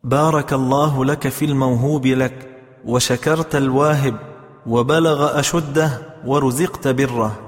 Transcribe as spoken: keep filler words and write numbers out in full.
بارك الله لك في الموهوب لك، وشكرت الواهب، وبلغ أشده ورزقت بره.